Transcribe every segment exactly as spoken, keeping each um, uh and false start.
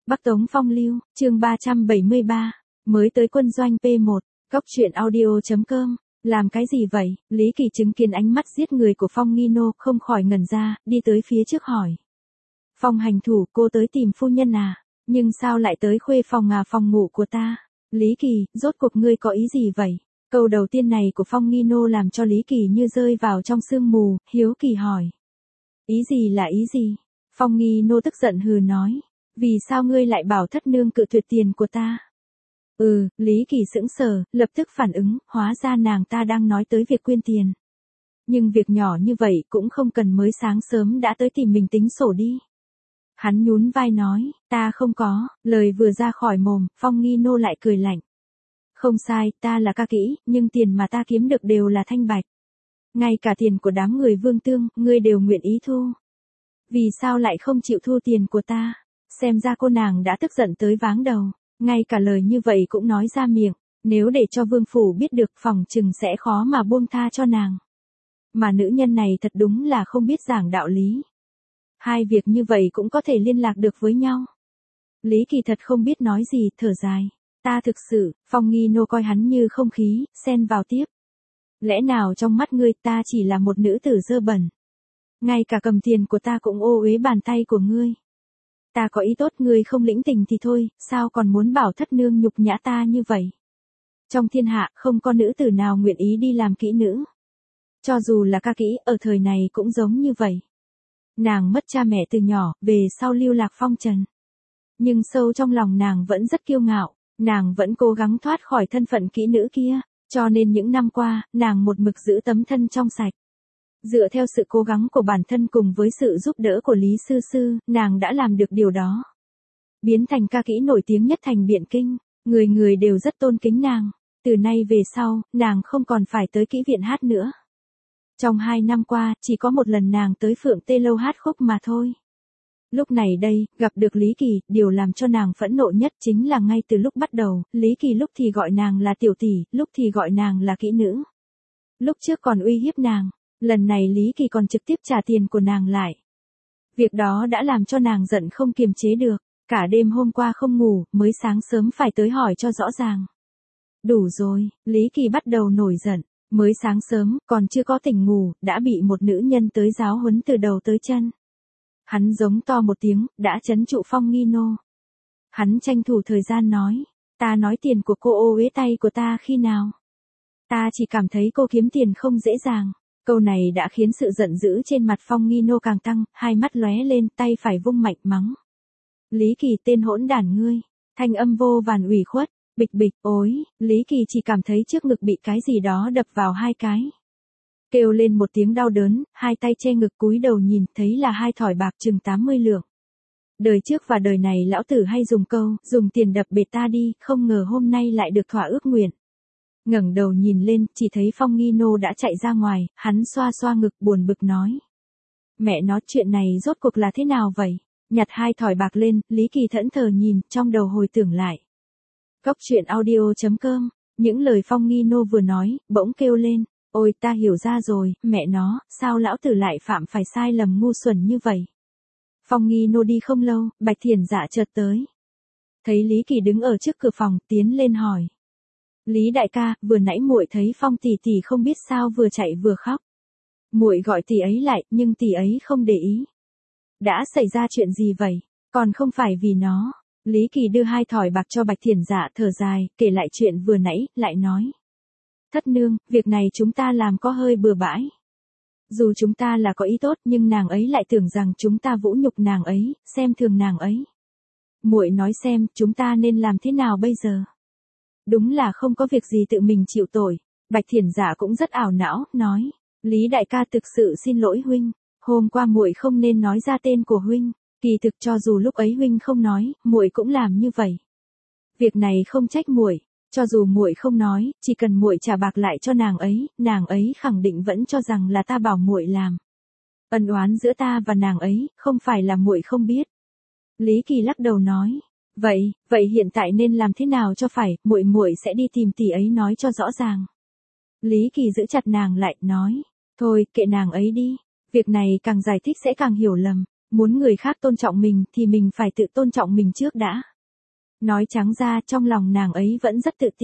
Bắc Tống Phong Lưu, chương ba trăm bảy mươi ba, mới tới quân doanh pê một, Cóc truyện audio chấm com. Làm cái gì vậy? Lý Kỳ chứng kiến ánh mắt giết người của Phong Nghi Nô, không khỏi ngẩn ra, đi tới phía trước hỏi. Phong hành thủ, cô tới tìm phu nhân à? Nhưng sao lại tới khuê phòng à, phòng ngủ của ta? Lý Kỳ, rốt cuộc ngươi có ý gì vậy? Câu đầu tiên này của Phong Nghi Nô làm cho Lý Kỳ như rơi vào trong sương mù, hiếu kỳ hỏi. Ý gì là ý gì? Phong Nghi Nô tức giận hừ nói. Vì sao ngươi lại bảo thất nương cự tuyệt tiền của ta? Ừ, Lý Kỳ sững sờ, lập tức phản ứng, hóa ra nàng ta đang nói tới việc quyên tiền. Nhưng việc nhỏ như vậy cũng không cần mới sáng sớm đã tới tìm mình tính sổ đi. Hắn nhún vai nói, ta không có, lời vừa ra khỏi mồm, Phong Nghi Nô lại cười lạnh. Không sai, ta là ca kỹ, nhưng tiền mà ta kiếm được đều là thanh bạch. Ngay cả tiền của đám người Vương Tương, ngươi đều nguyện ý thu. Vì sao lại không chịu thu tiền của ta? Xem ra cô nàng đã tức giận tới váng đầu, ngay cả lời như vậy cũng nói ra miệng, nếu để cho Vương Phủ biết được phòng chừng sẽ khó mà buông tha cho nàng. Mà nữ nhân này thật đúng là không biết giảng đạo lý. Hai việc như vậy cũng có thể liên lạc được với nhau. Lý Kỳ thật không biết nói gì, thở dài. Ta thực sự, Phong Nghi Nô coi hắn như không khí, xen vào tiếp. Lẽ nào trong mắt ngươi ta chỉ là một nữ tử dơ bẩn? Ngay cả cầm tiền của ta cũng ô uế bàn tay của ngươi. Ta có ý tốt, ngươi không lĩnh tình thì thôi, sao còn muốn bảo thất nương nhục nhã ta như vậy? Trong thiên hạ không có nữ tử nào nguyện ý đi làm kỹ nữ. Cho dù là ca kỹ ở thời này cũng giống như vậy. Nàng mất cha mẹ từ nhỏ, về sau lưu lạc phong trần. Nhưng sâu trong lòng nàng vẫn rất kiêu ngạo, nàng vẫn cố gắng thoát khỏi thân phận kỹ nữ kia, cho nên những năm qua, nàng một mực giữ tấm thân trong sạch. Dựa theo sự cố gắng của bản thân cùng với sự giúp đỡ của Lý Sư Sư, nàng đã làm được điều đó. Biến thành ca kỹ nổi tiếng nhất thành Biện Kinh, người người đều rất tôn kính nàng. Từ nay về sau, nàng không còn phải tới kỹ viện hát nữa. Trong hai năm qua, chỉ có một lần nàng tới Phượng Tê Lâu hát khúc mà thôi. Lúc này đây, gặp được Lý Kỳ, điều làm cho nàng phẫn nộ nhất chính là ngay từ lúc bắt đầu, Lý Kỳ lúc thì gọi nàng là tiểu tỷ, lúc thì gọi nàng là kỹ nữ. Lúc trước còn uy hiếp nàng, lần này Lý Kỳ còn trực tiếp trả tiền của nàng lại. Việc đó đã làm cho nàng giận không kiềm chế được, cả đêm hôm qua không ngủ, mới sáng sớm phải tới hỏi cho rõ ràng. Đủ rồi, Lý Kỳ bắt đầu nổi giận, mới sáng sớm, còn chưa có tỉnh ngủ, đã bị một nữ nhân tới giáo huấn từ đầu tới chân. Hắn giống to một tiếng, đã trấn trụ Phong Nghi Nô. Hắn tranh thủ thời gian nói, ta nói tiền của cô ô uế tay của ta khi nào? Ta chỉ cảm thấy cô kiếm tiền không dễ dàng. Câu này đã khiến sự giận dữ trên mặt Phong Nghi Nô càng tăng, hai mắt lóe lên, tay phải vung mạnh mắng. Lý Kỳ, tên hỗn đản ngươi, thanh âm vô vàn ủy khuất, bịch bịch, ối, Lý Kỳ chỉ cảm thấy trước ngực bị cái gì đó đập vào hai cái. Kêu lên một tiếng đau đớn, hai tay che ngực cúi đầu nhìn, thấy là hai thỏi bạc chừng tám mươi lượng. Đời trước và đời này lão tử hay dùng câu, dùng tiền đập bệt ta đi, không ngờ hôm nay lại được thỏa ước nguyện. Ngẩng đầu nhìn lên, chỉ thấy Phong Nghi Nô đã chạy ra ngoài, hắn xoa xoa ngực buồn bực nói. Mẹ nói chuyện này rốt cuộc là thế nào vậy? Nhặt hai thỏi bạc lên, Lý Kỳ thẫn thờ nhìn, trong đầu hồi tưởng lại. Cóc truyện audio chấm com, những lời Phong Nghi Nô vừa nói, bỗng kêu lên. Ôi ta hiểu ra rồi, mẹ nó, sao lão tử lại phạm phải sai lầm ngu xuẩn như vậy? Phong Nghi Nô đi không lâu, Bạch Thiển Dạ chợt tới. Thấy Lý Kỳ đứng ở trước cửa phòng, tiến lên hỏi. Lý đại ca, vừa nãy muội thấy Phong tỷ tỷ không biết sao vừa chạy vừa khóc. Muội gọi tỷ ấy lại, nhưng tỷ ấy không để ý. Đã xảy ra chuyện gì vậy? Còn không phải vì nó. Lý Kỳ đưa hai thỏi bạc cho Bạch Thiển Dạ, thở dài, kể lại chuyện vừa nãy, lại nói. Thất nương, việc này chúng ta làm có hơi bừa bãi. Dù chúng ta là có ý tốt, nhưng nàng ấy lại tưởng rằng chúng ta vũ nhục nàng ấy, xem thường nàng ấy. Muội nói xem, chúng ta nên làm thế nào bây giờ? Đúng là không có việc gì tự mình chịu tội. Bạch Thiển Dạ cũng rất ảo não, nói. Lý đại ca thực sự xin lỗi huynh. Hôm qua muội không nên nói ra tên của huynh. Kỳ thực cho dù lúc ấy huynh không nói, muội cũng làm như vậy. Việc này không trách muội. Cho dù muội không nói, chỉ cần muội trả bạc lại cho nàng ấy, nàng ấy khẳng định vẫn cho rằng là ta bảo muội làm. Ân oán giữa ta và nàng ấy, không phải là muội không biết. Lý Kỳ lắc đầu nói, vậy, vậy hiện tại nên làm thế nào cho phải, muội muội sẽ đi tìm tỷ ấy nói cho rõ ràng. Lý Kỳ giữ chặt nàng lại, nói, thôi, kệ nàng ấy đi, việc này càng giải thích sẽ càng hiểu lầm. Muốn người khác tôn trọng mình thì mình phải tự tôn trọng mình trước đã. Nói trắng ra trong lòng nàng ấy vẫn rất tự ti.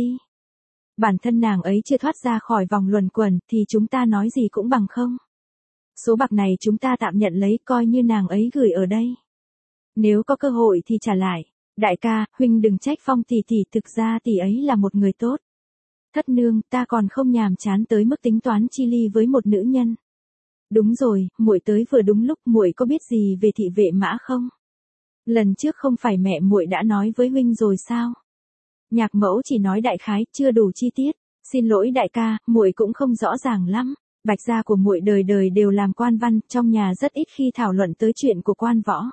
Bản thân nàng ấy chưa thoát ra khỏi vòng luẩn quẩn thì chúng ta nói gì cũng bằng không. Số bạc này chúng ta tạm nhận lấy coi như nàng ấy gửi ở đây. Nếu có cơ hội thì trả lại. Đại ca, huynh đừng trách Phong tỷ tỷ, thực ra tỷ ấy là một người tốt. Thất nương, ta còn không nhàm chán tới mức tính toán chi ly với một nữ nhân. Đúng rồi, muội tới vừa đúng lúc, muội có biết gì về thị vệ mã không? Lần trước không phải mẹ muội đã nói với huynh rồi sao? Nhạc mẫu chỉ nói đại khái, chưa đủ chi tiết. Xin lỗi đại ca, muội cũng không rõ ràng lắm. Bạch gia của muội đời đời đều làm quan văn, trong nhà rất ít khi thảo luận tới chuyện của quan võ.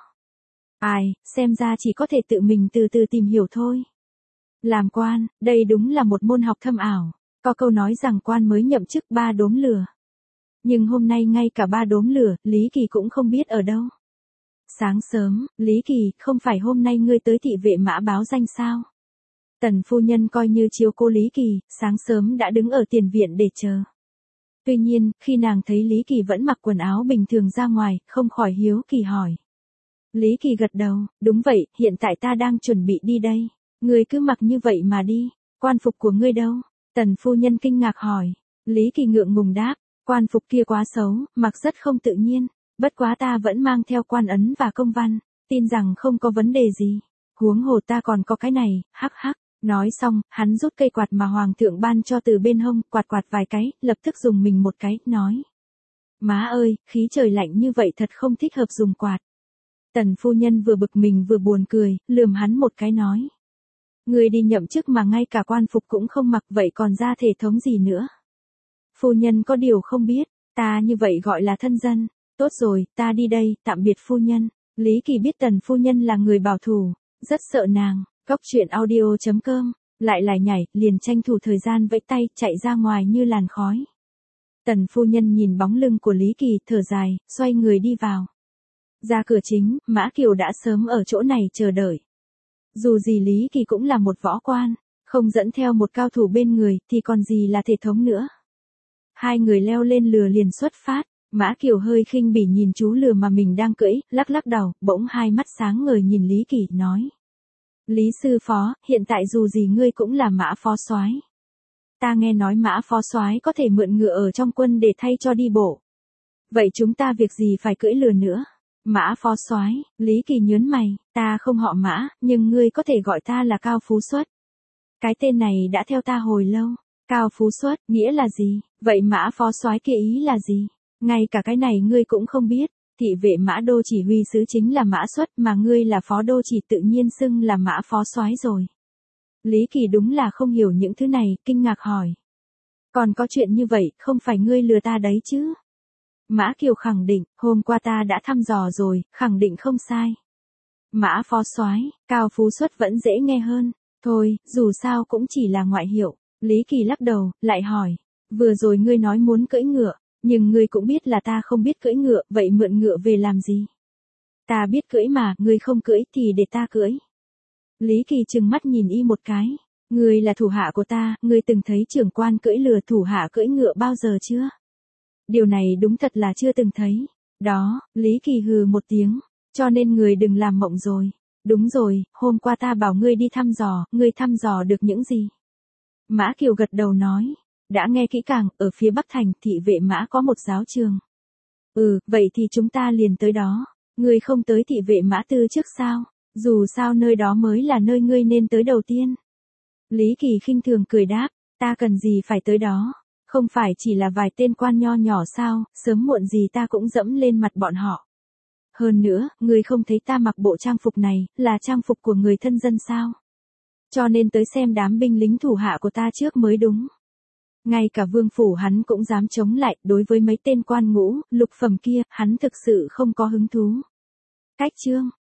Ai, xem ra chỉ có thể tự mình từ từ tìm hiểu thôi. Làm quan, đây đúng là một môn học thâm ảo. Có câu nói rằng quan mới nhậm chức ba đốm lửa. Nhưng hôm nay ngay cả ba đốm lửa, Lý Kỳ cũng không biết ở đâu. Sáng sớm, Lý Kỳ, không phải hôm nay ngươi tới thị vệ mã báo danh sao? Tần phu nhân coi như chiếu cô Lý Kỳ, sáng sớm đã đứng ở tiền viện để chờ. Tuy nhiên, khi nàng thấy Lý Kỳ vẫn mặc quần áo bình thường ra ngoài, không khỏi hiếu kỳ hỏi. Lý Kỳ gật đầu, đúng vậy, hiện tại ta đang chuẩn bị đi đây. Ngươi cứ mặc như vậy mà đi, quan phục của ngươi đâu? Tần phu nhân kinh ngạc hỏi. Lý Kỳ ngượng ngùng đáp, quan phục kia quá xấu, mặc rất không tự nhiên. Bất quá ta vẫn mang theo quan ấn và công văn, tin rằng không có vấn đề gì. Huống hồ ta còn có cái này, hắc hắc. Nói xong, hắn rút cây quạt mà hoàng thượng ban cho từ bên hông, quạt quạt vài cái, lập tức dùng mình một cái, nói. Má ơi, khí trời lạnh như vậy thật không thích hợp dùng quạt. Tần phu nhân vừa bực mình vừa buồn cười, lườm hắn một cái nói. Người đi nhậm chức mà ngay cả quan phục cũng không mặc, vậy còn ra thể thống gì nữa. Phu nhân có điều không biết, ta như vậy gọi là thân dân. Tốt rồi, ta đi đây, tạm biệt phu nhân. Lý Kỳ biết tần phu nhân là người bảo thủ, rất sợ nàng. Cóc truyện audio chấm com, lại lại nhảy, liền tranh thủ thời gian vẫy tay, chạy ra ngoài như làn khói. Tần phu nhân nhìn bóng lưng của Lý Kỳ, thở dài, xoay người đi vào. Ra cửa chính, Mã Kiều đã sớm ở chỗ này chờ đợi. Dù gì Lý Kỳ cũng là một võ quan, không dẫn theo một cao thủ bên người, thì còn gì là thể thống nữa. Hai người leo lên lừa liền xuất phát, Mã Kiều hơi khinh bỉ nhìn chú lừa mà mình đang cưỡi, lắc lắc đầu, bỗng hai mắt sáng ngời nhìn Lý Kỳ, nói. Lý sư phó, hiện tại dù gì ngươi cũng là Mã phó soái. Ta nghe nói Mã phó soái có thể mượn ngựa ở trong quân để thay cho đi bộ. Vậy chúng ta việc gì phải cưỡi lừa nữa? Mã phó soái, Lý Kỳ nhớn mày, ta không họ Mã, nhưng ngươi có thể gọi ta là Cao Phú Xuất. Cái tên này đã theo ta hồi lâu. Cao Phú Xuất, nghĩa là gì? Vậy Mã phó soái kia ý là gì? Ngay cả cái này ngươi cũng không biết. Thị vệ Mã đô chỉ huy sứ chính là Mã Xuất, mà ngươi là phó đô chỉ tự nhiên xưng là Mã phó soái rồi. Lý Kỳ đúng là không hiểu những thứ này, kinh ngạc hỏi. Còn có chuyện như vậy, không phải ngươi lừa ta đấy chứ? Mã Kiều khẳng định, hôm qua ta đã thăm dò rồi, khẳng định không sai. Mã phó soái, Cao Phú Xuất vẫn dễ nghe hơn. Thôi, dù sao cũng chỉ là ngoại hiệu. Lý Kỳ lắc đầu, lại hỏi. Vừa rồi ngươi nói muốn cưỡi ngựa, nhưng ngươi cũng biết là ta không biết cưỡi ngựa, vậy mượn ngựa về làm gì? Ta biết cưỡi mà, ngươi không cưỡi thì để ta cưỡi. Lý Kỳ trừng mắt nhìn y một cái. Ngươi là thủ hạ của ta, ngươi từng thấy trưởng quan cưỡi lừa thủ hạ cưỡi ngựa bao giờ chưa? Điều này đúng thật là chưa từng thấy. Đó, Lý Kỳ hừ một tiếng. Cho nên người đừng làm mộng rồi. Đúng rồi, hôm qua ta bảo ngươi đi thăm dò, ngươi thăm dò được những gì? Mã Kiều gật đầu nói. Đã nghe kỹ càng, ở phía Bắc Thành, thị vệ Mã có một giáo trường. Ừ, vậy thì chúng ta liền tới đó. Ngươi không tới thị vệ Mã Tư trước sao? Dù sao nơi đó mới là nơi ngươi nên tới đầu tiên. Lý Kỳ khinh thường cười đáp, ta cần gì phải tới đó? Không phải chỉ là vài tên quan nho nhỏ sao, sớm muộn gì ta cũng dẫm lên mặt bọn họ. Hơn nữa, ngươi không thấy ta mặc bộ trang phục này, là trang phục của người thân dân sao? Cho nên tới xem đám binh lính thủ hạ của ta trước mới đúng. Ngay cả vương phủ hắn cũng dám chống lại, đối với mấy tên quan ngũ, lục phẩm kia, hắn thực sự không có hứng thú. Cách chương